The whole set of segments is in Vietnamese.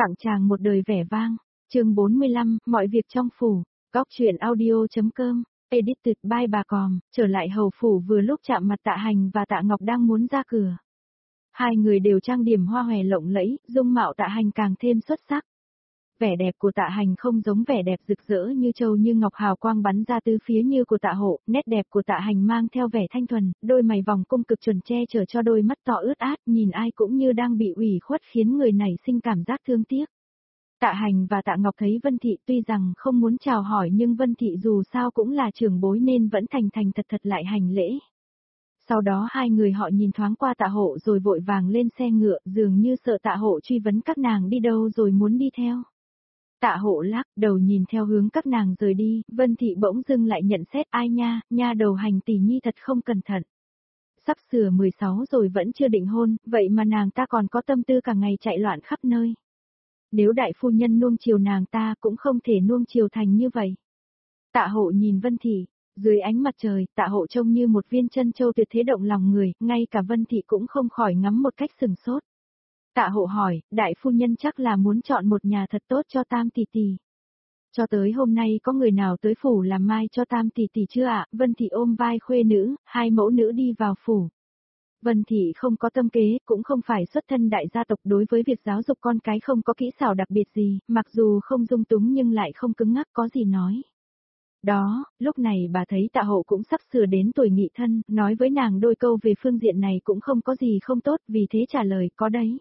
Tặng chàng một đời vẻ vang. Chương 45, mọi việc trong phủ. Góc truyện audio.com. Edited by bà Còm. Trở lại hầu phủ vừa lúc chạm mặt Tạ Hành và Tạ Ngọc đang muốn ra cửa. Hai người đều trang điểm hoa hòe lộng lẫy, dung mạo Tạ Hành càng thêm xuất sắc. Vẻ đẹp của Tạ Hành không giống vẻ đẹp rực rỡ như châu như ngọc hào quang bắn ra tứ phía như của Tạ Hộ, nét đẹp của Tạ Hành mang theo vẻ thanh thuần, đôi mày vòng cung cực chuẩn che chở cho đôi mắt to ướt át, nhìn ai cũng như đang bị ủy khuất khiến người nảy sinh cảm giác thương tiếc. Tạ Hành và Tạ Ngọc thấy Vân Thị tuy rằng không muốn chào hỏi nhưng Vân Thị dù sao cũng là trưởng bối nên vẫn thành thành thật thật lại hành lễ. Sau đó hai người họ nhìn thoáng qua Tạ Hộ rồi vội vàng lên xe ngựa, dường như sợ Tạ Hộ truy vấn các nàng đi đâu rồi muốn đi theo. Tạ Hộ lắc đầu nhìn theo hướng các nàng rời đi, Vân Thị bỗng dưng lại nhận xét ai nha, nha đầu Hành tỷ nhi thật không cẩn thận. Sắp sửa 16 rồi vẫn chưa định hôn, vậy mà nàng ta còn có tâm tư cả ngày chạy loạn khắp nơi. Nếu đại phu nhân nuông chiều nàng ta cũng không thể nuông chiều thành như vậy. Tạ Hộ nhìn Vân Thị, dưới ánh mặt trời, Tạ Hộ trông như một viên chân châu tuyệt thế động lòng người, ngay cả Vân Thị cũng không khỏi ngắm một cách sừng sốt. Tạ Hộ hỏi, đại phu nhân chắc là muốn chọn một nhà thật tốt cho Tam tỷ tỷ. Cho tới hôm nay có người nào tới phủ làm mai cho Tam tỷ tỷ chưa ạ? Vân Thị ôm vai khuê nữ, hai mẫu nữ đi vào phủ. Vân Thị không có tâm kế, cũng không phải xuất thân đại gia tộc, đối với việc giáo dục con cái không có kỹ xảo đặc biệt gì, mặc dù không dung túng nhưng lại không cứng ngắc có gì nói. Đó, lúc này bà thấy Tạ Hộ cũng sắp sửa đến tuổi nghị thân, nói với nàng đôi câu về phương diện này cũng không có gì không tốt, vì thế trả lời có đấy.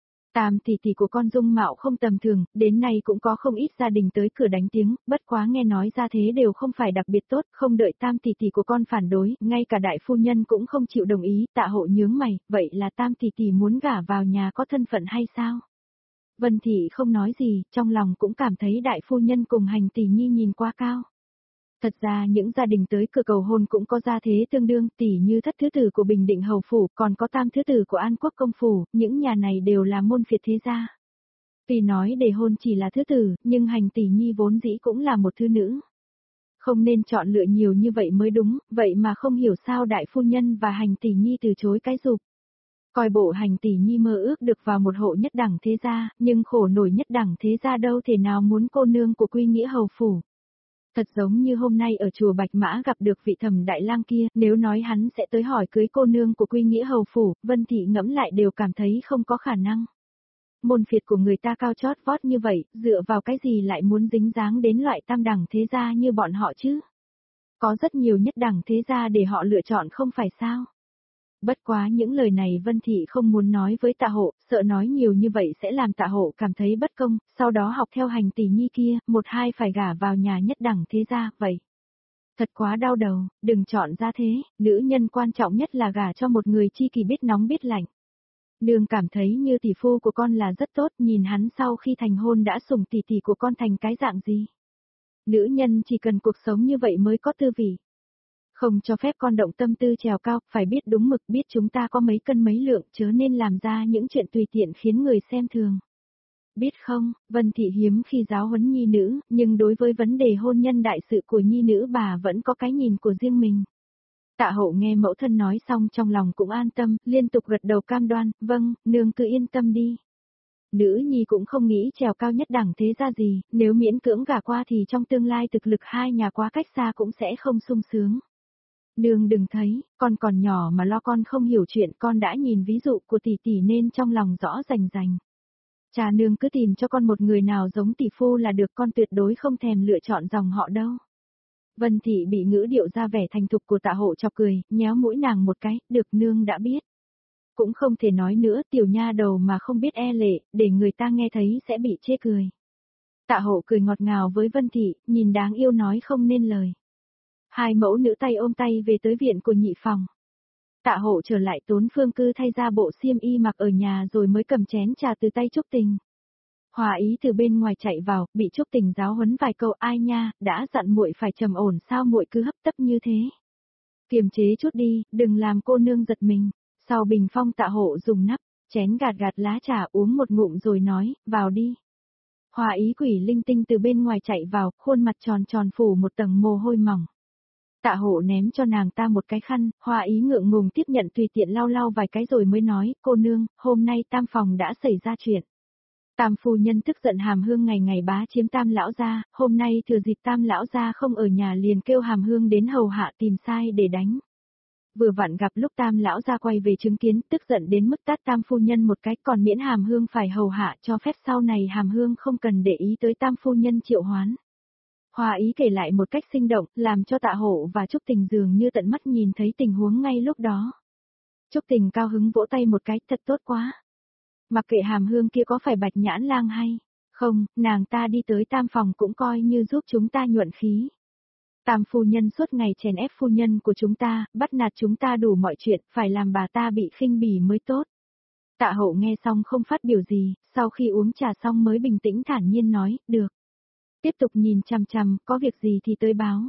Tam tỷ tỷ của con dung mạo không tầm thường, đến nay cũng có không ít gia đình tới cửa đánh tiếng, bất quá nghe nói ra thế đều không phải đặc biệt tốt, không đợi tam tỷ tỷ của con phản đối, ngay cả đại phu nhân cũng không chịu đồng ý. Tạ Hộ nhướng mày, vậy là tam tỷ tỷ muốn gả vào nhà có thân phận hay sao? Vân Thị không nói gì, trong lòng cũng cảm thấy đại phu nhân cùng Hành tỷ nhi nhìn quá cao. Thật ra những gia đình tới cửa cầu hôn cũng có gia thế tương đương, tỷ như Thất thứ tử của Bình Định hầu phủ, còn có Tam thứ tử của An Quốc công phủ, những nhà này đều là môn phiệt thế gia. Tuy nói để hôn chỉ là thứ tử, nhưng Hành tỷ nhi vốn dĩ cũng là một thứ nữ. Không nên chọn lựa nhiều như vậy mới đúng, vậy mà không hiểu sao đại phu nhân và Hành tỷ nhi từ chối cái dục. Coi bộ Hành tỷ nhi mơ ước được vào một hộ nhất đẳng thế gia, nhưng khổ nổi nhất đẳng thế gia đâu thể nào muốn cô nương của Quy Nghĩa hầu phủ. Thật giống như hôm nay ở chùa Bạch Mã gặp được vị Thẩm đại lang kia, nếu nói hắn sẽ tới hỏi cưới cô nương của Quy Nghĩa hầu phủ, Vân Thị ngẫm lại đều cảm thấy không có khả năng. Môn phiệt của người ta cao chót vót như vậy, dựa vào cái gì lại muốn dính dáng đến loại tam đẳng thế gia như bọn họ chứ? Có rất nhiều nhất đẳng thế gia để họ lựa chọn không phải sao? Bất quá những lời này Vân Thị không muốn nói với Tạ Hộ, sợ nói nhiều như vậy sẽ làm Tạ Hộ cảm thấy bất công, sau đó học theo Hành tỷ nhi kia, một hai phải gả vào nhà nhất đẳng thế gia, vậy. Thật quá đau đầu, đừng chọn ra thế, nữ nhân quan trọng nhất là gả cho một người chi kỷ biết nóng biết lạnh. Nương cảm thấy như tỷ phu của con là rất tốt, nhìn hắn sau khi thành hôn đã sủng tỷ tỷ của con thành cái dạng gì. Nữ nhân chỉ cần cuộc sống như vậy mới có tư vị. Không cho phép con động tâm tư trèo cao, phải biết đúng mực, biết chúng ta có mấy cân mấy lượng, chớ nên làm ra những chuyện tùy tiện khiến người xem thường. Biết không, Vân Thị hiếm khi giáo huấn nhi nữ, nhưng đối với vấn đề hôn nhân đại sự của nhi nữ bà vẫn có cái nhìn của riêng mình. Tạ Hộ nghe mẫu thân nói xong trong lòng cũng an tâm, liên tục gật đầu cam đoan, vâng, nương cứ yên tâm đi. Nữ nhi cũng không nghĩ trèo cao nhất đẳng thế gia gì, nếu miễn cưỡng gả qua thì trong tương lai thực lực hai nhà quá cách xa cũng sẽ không sung sướng. Nương đừng thấy, con còn nhỏ mà lo, con không hiểu chuyện, con đã nhìn ví dụ của tỷ tỷ nên trong lòng rõ rành rành. Cha nương cứ tìm cho con một người nào giống tỷ phu là được, con tuyệt đối không thèm lựa chọn dòng họ đâu. Vân Thị bị ngữ điệu ra vẻ thành thục của Tạ Hộ chọc cười, nhéo mũi nàng một cái, được nương đã biết. Cũng không thể nói nữa, tiểu nha đầu mà không biết e lệ, để người ta nghe thấy sẽ bị chê cười. Tạ Hộ cười ngọt ngào với Vân Thị, nhìn đáng yêu nói không nên lời. Hai mẫu nữ tay ôm tay về tới viện của nhị phòng. Tạ Hộ trở lại Tốn Phương Cư thay ra bộ xiêm y mặc ở nhà rồi mới cầm chén trà từ tay Trúc Tình. Hòa Ý từ bên ngoài chạy vào, bị Trúc Tình giáo huấn vài câu, ai nha, đã dặn muội phải trầm ổn sao muội cứ hấp tấp như thế. Kiềm chế chút đi, đừng làm cô nương giật mình. Sau bình phong Tạ Hộ dùng nắp, chén gạt gạt lá trà uống một ngụm rồi nói, vào đi. Hòa Ý quỷ linh tinh từ bên ngoài chạy vào, khuôn mặt tròn tròn phủ một tầng mồ hôi mỏng. Tạ Hộ ném cho nàng ta một cái khăn, Hòa Ý ngượng ngùng tiếp nhận tùy tiện lau lau vài cái rồi mới nói, cô nương, hôm nay tam phòng đã xảy ra chuyện. Tam phu nhân tức giận Hàm Hương ngày ngày bá chiếm Tam lão gia, hôm nay thừa dịp Tam lão gia không ở nhà liền kêu Hàm Hương đến hầu hạ tìm sai để đánh. Vừa vặn gặp lúc Tam lão gia quay về chứng kiến, tức giận đến mức tát Tam phu nhân một cái, còn miễn Hàm Hương phải hầu hạ, cho phép sau này Hàm Hương không cần để ý tới Tam phu nhân triệu hoán. Hoa Ý kể lại một cách sinh động, làm cho Tạ Hộ và Trúc Tình dường như tận mắt nhìn thấy tình huống ngay lúc đó. Trúc Tình cao hứng vỗ tay một cái, thật tốt quá. Mặc kệ Hàm Hương kia có phải Bạch Nhãn Lang hay không, nàng ta đi tới Tam phòng cũng coi như giúp chúng ta nhuận khí. Tam phu nhân suốt ngày chèn ép phu nhân của chúng ta, bắt nạt chúng ta đủ mọi chuyện, phải làm bà ta bị khinh bỉ mới tốt. Tạ Hậu nghe xong không phát biểu gì, sau khi uống trà xong mới bình tĩnh thản nhiên nói, được. Tiếp tục nhìn chằm chằm, có việc gì thì tới báo.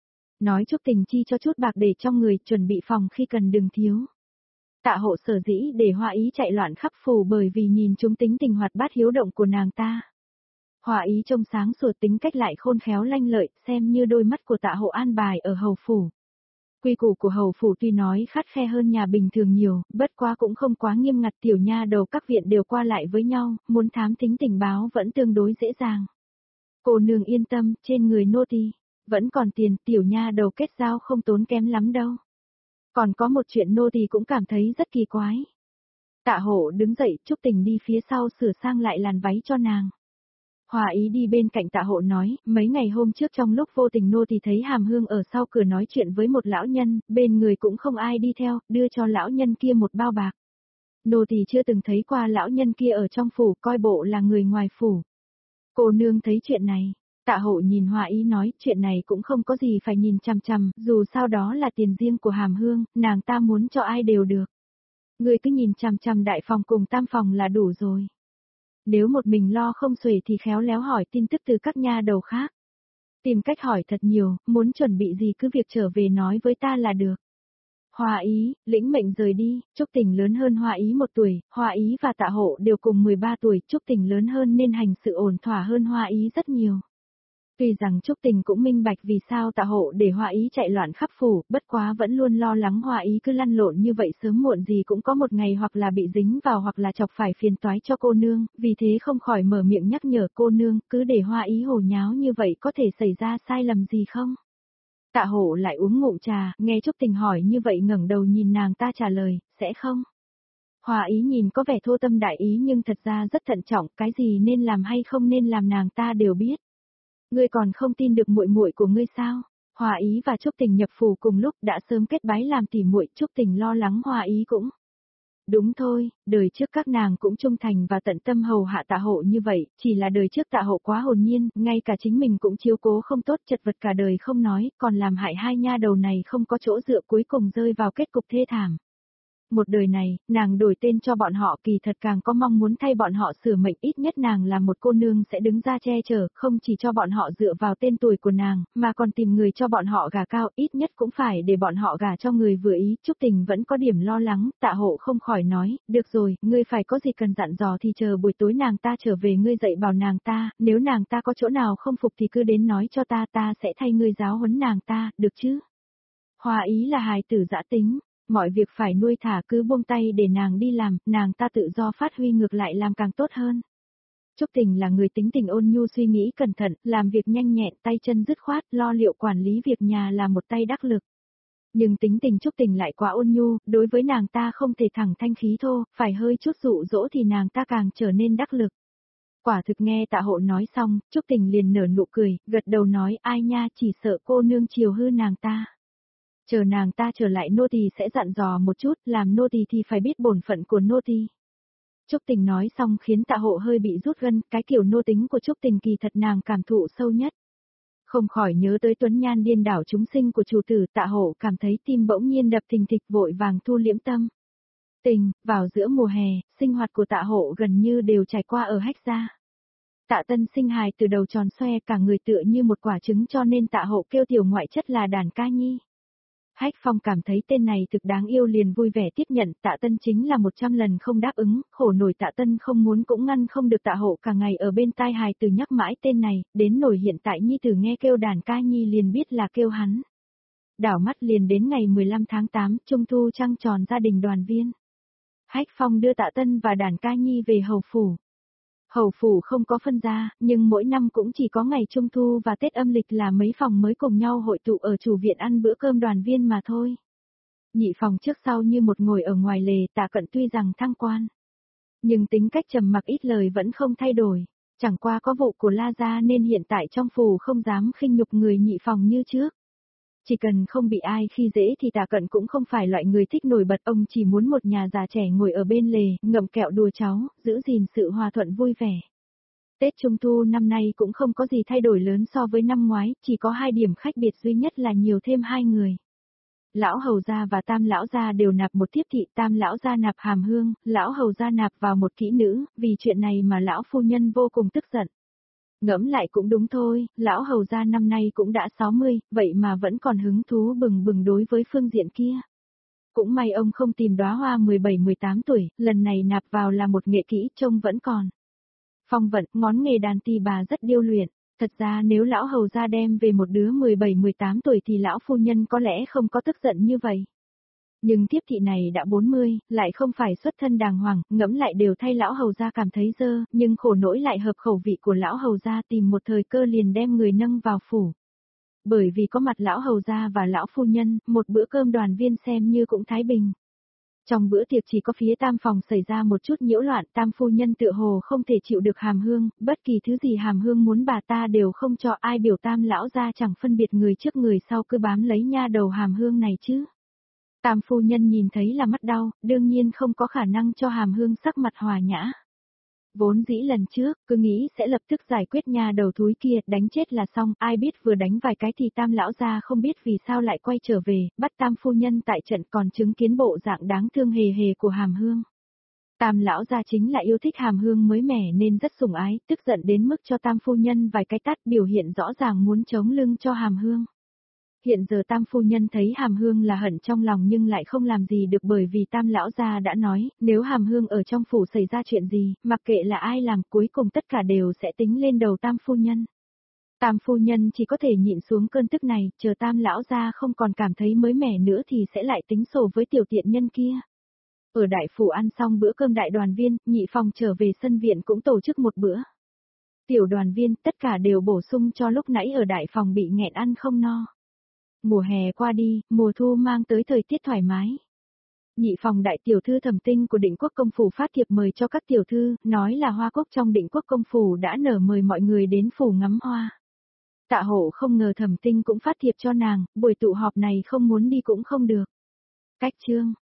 Nói Trúc Tình chi cho chút bạc để trong người, chuẩn bị phòng khi cần đừng thiếu. Tạ Hộ sở dĩ để Hoa Ý chạy loạn khắp phủ bởi vì nhìn chúng tính tình hoạt bát hiếu động của nàng ta. Hoa Ý trông sáng sủa, tính cách lại khôn khéo lanh lợi, xem như đôi mắt của Tạ Hộ an bài ở hầu phủ. Quy củ của hầu phủ tuy nói khắt khe hơn nhà bình thường nhiều, bất quá cũng không quá nghiêm ngặt, tiểu nha đầu các viện đều qua lại với nhau, muốn thám thính tình báo vẫn tương đối dễ dàng. Cô nương yên tâm, trên người nô tỳ vẫn còn tiền, tiểu nha đầu kết giao không tốn kém lắm đâu. Còn có một chuyện nô tỳ cũng cảm thấy rất kỳ quái. Tạ Hộ đứng dậy, Trúc Tình đi phía sau sửa sang lại làn váy cho nàng. Hoa Ý đi bên cạnh Tạ Hộ nói, mấy ngày hôm trước trong lúc vô tình nô tỳ thấy Hàm Hương ở sau cửa nói chuyện với một lão nhân, bên người cũng không ai đi theo, đưa cho lão nhân kia một bao bạc. Nô tỳ chưa từng thấy qua lão nhân kia ở trong phủ, coi bộ là người ngoài phủ. Cô nương thấy chuyện này. Tạ Hộ nhìn Hoa Ý nói, chuyện này cũng không có gì phải nhìn chằm chằm, dù sao đó là tiền riêng của Hàm Hương, nàng ta muốn cho ai đều được. Người cứ nhìn chằm chằm đại phòng cùng tam phòng là đủ rồi. Nếu một mình lo không xuể thì khéo léo hỏi tin tức từ các nha đầu khác. Tìm cách hỏi thật nhiều, muốn chuẩn bị gì cứ việc trở về nói với ta là được. Hoa Ý, lĩnh mệnh rời đi, Trúc Tình lớn hơn Hoa Ý 1 tuổi, Hoa Ý và Tạ Hộ đều cùng 13 tuổi, Trúc Tình lớn hơn nên hành sự ổn thỏa hơn Hoa Ý rất nhiều. Tuy rằng Trúc Tình cũng minh bạch vì sao Tạ Hộ để Hoa Ý chạy loạn khắp phủ, bất quá vẫn luôn lo lắng Hoa Ý cứ lăn lộn như vậy sớm muộn gì cũng có một ngày hoặc là bị dính vào hoặc là chọc phải phiền toái cho cô nương, vì thế không khỏi mở miệng nhắc nhở cô nương, cứ để Hoa Ý hồ nháo như vậy có thể xảy ra sai lầm gì không? Tạ Hộ lại uống ngụm trà, nghe Trúc Tình hỏi như vậy ngẩng đầu nhìn nàng ta trả lời, sẽ không? Hoa Ý nhìn có vẻ thô tâm đại ý nhưng thật ra rất thận trọng, cái gì nên làm hay không nên làm nàng ta đều biết. Ngươi còn không tin được muội muội của ngươi sao? Hoa Ý và Trúc Tình nhập phủ cùng lúc đã sớm kết bái làm tỉ muội, Trúc Tình lo lắng Hoa Ý cũng. Đúng thôi, đời trước các nàng cũng trung thành và tận tâm hầu hạ Tạ Hộ như vậy, chỉ là đời trước Tạ Hộ quá hồn nhiên, ngay cả chính mình cũng chiếu cố không tốt, chật vật cả đời không nói, còn làm hại hai nha đầu này không có chỗ dựa, cuối cùng rơi vào kết cục thê thảm. Một đời này, nàng đổi tên cho bọn họ, kỳ thật càng có mong muốn thay bọn họ sửa mệnh, ít nhất nàng là một cô nương sẽ đứng ra che chở, không chỉ cho bọn họ dựa vào tên tuổi của nàng, mà còn tìm người cho bọn họ gả cao, ít nhất cũng phải để bọn họ gả cho người vừa ý. Trúc Tình vẫn có điểm lo lắng, Tạ Hộ không khỏi nói, được rồi, ngươi phải có gì cần dặn dò thì chờ buổi tối nàng ta trở về ngươi dạy bảo nàng ta, nếu nàng ta có chỗ nào không phục thì cứ đến nói cho ta, ta sẽ thay ngươi giáo huấn nàng ta, được chứ? Hoa Ý là hài tử dã tính. Mọi việc phải nuôi thả, cứ buông tay để nàng đi làm, nàng ta tự do phát huy ngược lại làm càng tốt hơn. Trúc Tình là người tính tình ôn nhu, suy nghĩ cẩn thận, làm việc nhanh nhẹn, tay chân dứt khoát, lo liệu quản lý việc nhà là một tay đắc lực. Nhưng tính tình Trúc Tình lại quá ôn nhu, đối với nàng ta không thể thẳng thanh khí thô, phải hơi chút dụ dỗ thì nàng ta càng trở nên đắc lực. Quả thực nghe Tạ Hộ nói xong, Trúc Tình liền nở nụ cười, gật đầu nói, ai nha, chỉ sợ cô nương chiều hư nàng ta. Chờ nàng ta trở lại nô tỳ sẽ dặn dò một chút, làm nô tỳ thì phải biết bổn phận của nô tỳ. Trúc Tình nói xong khiến Tạ Hộ hơi bị rút gân, cái kiểu nô tính của Trúc Tình kỳ thật nàng cảm thụ sâu nhất. Không khỏi nhớ tới tuấn nhan điên đảo chúng sinh của chủ tử, Tạ Hộ cảm thấy tim bỗng nhiên đập thình thịch, vội vàng thu liễm tâm. Tình, vào giữa mùa hè, sinh hoạt của Tạ Hộ gần như đều trải qua ở Hách gia. Tạ Tân sinh hài từ đầu tròn xoe, cả người tựa như một quả trứng, cho nên Tạ Hộ kêu tiểu ngoại chất là Đàn Ca Nhi. Hách Phong cảm thấy tên này thực đáng yêu liền vui vẻ tiếp nhận, Tạ Tân chính là 100 lần không đáp ứng, khổ nổi Tạ Tân không muốn cũng ngăn không được, Tạ Hộ cả ngày ở bên tai hài từ nhắc mãi tên này, đến nổi hiện tại Nhi tử nghe kêu Đàn Ca Nhi liền biết là kêu hắn. Đảo mắt liền đến ngày 15 tháng 8, Trung thu trăng tròn, gia đình đoàn viên. Hách Phong đưa Tạ Tân và Đàn Ca Nhi về hầu phủ. Hầu phủ không có phân gia, nhưng mỗi năm cũng chỉ có ngày Trung Thu và Tết âm lịch là mấy phòng mới cùng nhau hội tụ ở chủ viện ăn bữa cơm đoàn viên mà thôi. Nhị phòng trước sau như một ngồi ở ngoài lề, Tạ Cận tuy rằng thăng quan, nhưng tính cách trầm mặc ít lời vẫn không thay đổi. Chẳng qua có vụ của La Gia nên hiện tại trong phủ không dám khinh nhục người nhị phòng như trước. Chỉ cần không bị ai khi dễ thì Tạ Cận cũng không phải loại người thích nổi bật, ông chỉ muốn một nhà già trẻ ngồi ở bên lề, ngậm kẹo đùa cháu, giữ gìn sự hòa thuận vui vẻ. Tết Trung Thu năm nay cũng không có gì thay đổi lớn so với năm ngoái, chỉ có 2 điểm khác biệt duy nhất là nhiều thêm 2 người. Lão hầu gia và tam lão gia đều nạp một thiếp thị, tam lão gia nạp Hàm Hương, lão hầu gia nạp vào một kỹ nữ, vì chuyện này mà lão phu nhân vô cùng tức giận. Ngẫm lại cũng đúng thôi, lão hầu gia năm nay cũng đã 60, vậy mà vẫn còn hứng thú bừng bừng đối với phương diện kia. Cũng may ông không tìm đóa hoa 17-18 tuổi, lần này nạp vào là một nghệ kỹ trông vẫn còn. Phong vận, ngón nghề đàn tỳ bà rất điêu luyện. Thật ra nếu lão hầu gia đem về một đứa 17-18 tuổi thì lão phu nhân có lẽ không có tức giận như vậy. Nhưng thiếp thị này đã 40, lại không phải xuất thân đàng hoàng, ngẫm lại đều thay lão hầu gia cảm thấy dơ, nhưng khổ nỗi lại hợp khẩu vị của lão hầu gia, tìm một thời cơ liền đem người nâng vào phủ. Bởi vì có mặt lão hầu gia và lão phu nhân, một bữa cơm đoàn viên xem như cũng thái bình. Trong bữa tiệc chỉ có phía tam phòng xảy ra một chút nhiễu loạn, tam phu nhân tựa hồ không thể chịu được Hàm Hương, bất kỳ thứ gì Hàm Hương muốn bà ta đều không cho, ai biểu tam lão gia chẳng phân biệt người trước người sau cứ bám lấy nha đầu Hàm Hương này chứ. Tam phu nhân nhìn thấy là mắt đau, đương nhiên không có khả năng cho Hàm Hương sắc mặt hòa nhã. Vốn dĩ lần trước, cứ nghĩ sẽ lập tức giải quyết nha đầu thúi kia, đánh chết là xong, ai biết vừa đánh vài cái thì tam lão gia không biết vì sao lại quay trở về, bắt tam phu nhân tại trận còn chứng kiến bộ dạng đáng thương hề hề của Hàm Hương. Tam lão gia chính là yêu thích Hàm Hương mới mẻ nên rất sủng ái, tức giận đến mức cho tam phu nhân vài cái tát, biểu hiện rõ ràng muốn chống lưng cho Hàm Hương. Hiện giờ tam phu nhân thấy Hàm Hương là hận trong lòng nhưng lại không làm gì được bởi vì tam lão gia đã nói, nếu Hàm Hương ở trong phủ xảy ra chuyện gì, mặc kệ là ai làm cuối cùng tất cả đều sẽ tính lên đầu tam phu nhân. Tam phu nhân chỉ có thể nhịn xuống cơn tức này, chờ tam lão gia không còn cảm thấy mới mẻ nữa thì sẽ lại tính sổ với tiểu tiện nhân kia. Ở đại phủ ăn xong bữa cơm đại đoàn viên, nhị phòng trở về sân viện cũng tổ chức một bữa. Tiểu đoàn viên tất cả đều bổ sung cho lúc nãy ở đại phòng bị nghẹn ăn không no. Mùa hè qua đi, mùa thu mang tới thời tiết thoải mái. Nhị phòng đại tiểu thư Thẩm Tinh của Định Quốc công phủ phát thiệp mời cho các tiểu thư, nói là hoa cúc trong Định Quốc công phủ đã nở mời mọi người đến phủ ngắm hoa. Tạ Hộ không ngờ Thẩm Tinh cũng phát thiệp cho nàng, buổi tụ họp này không muốn đi cũng không được. Cách chương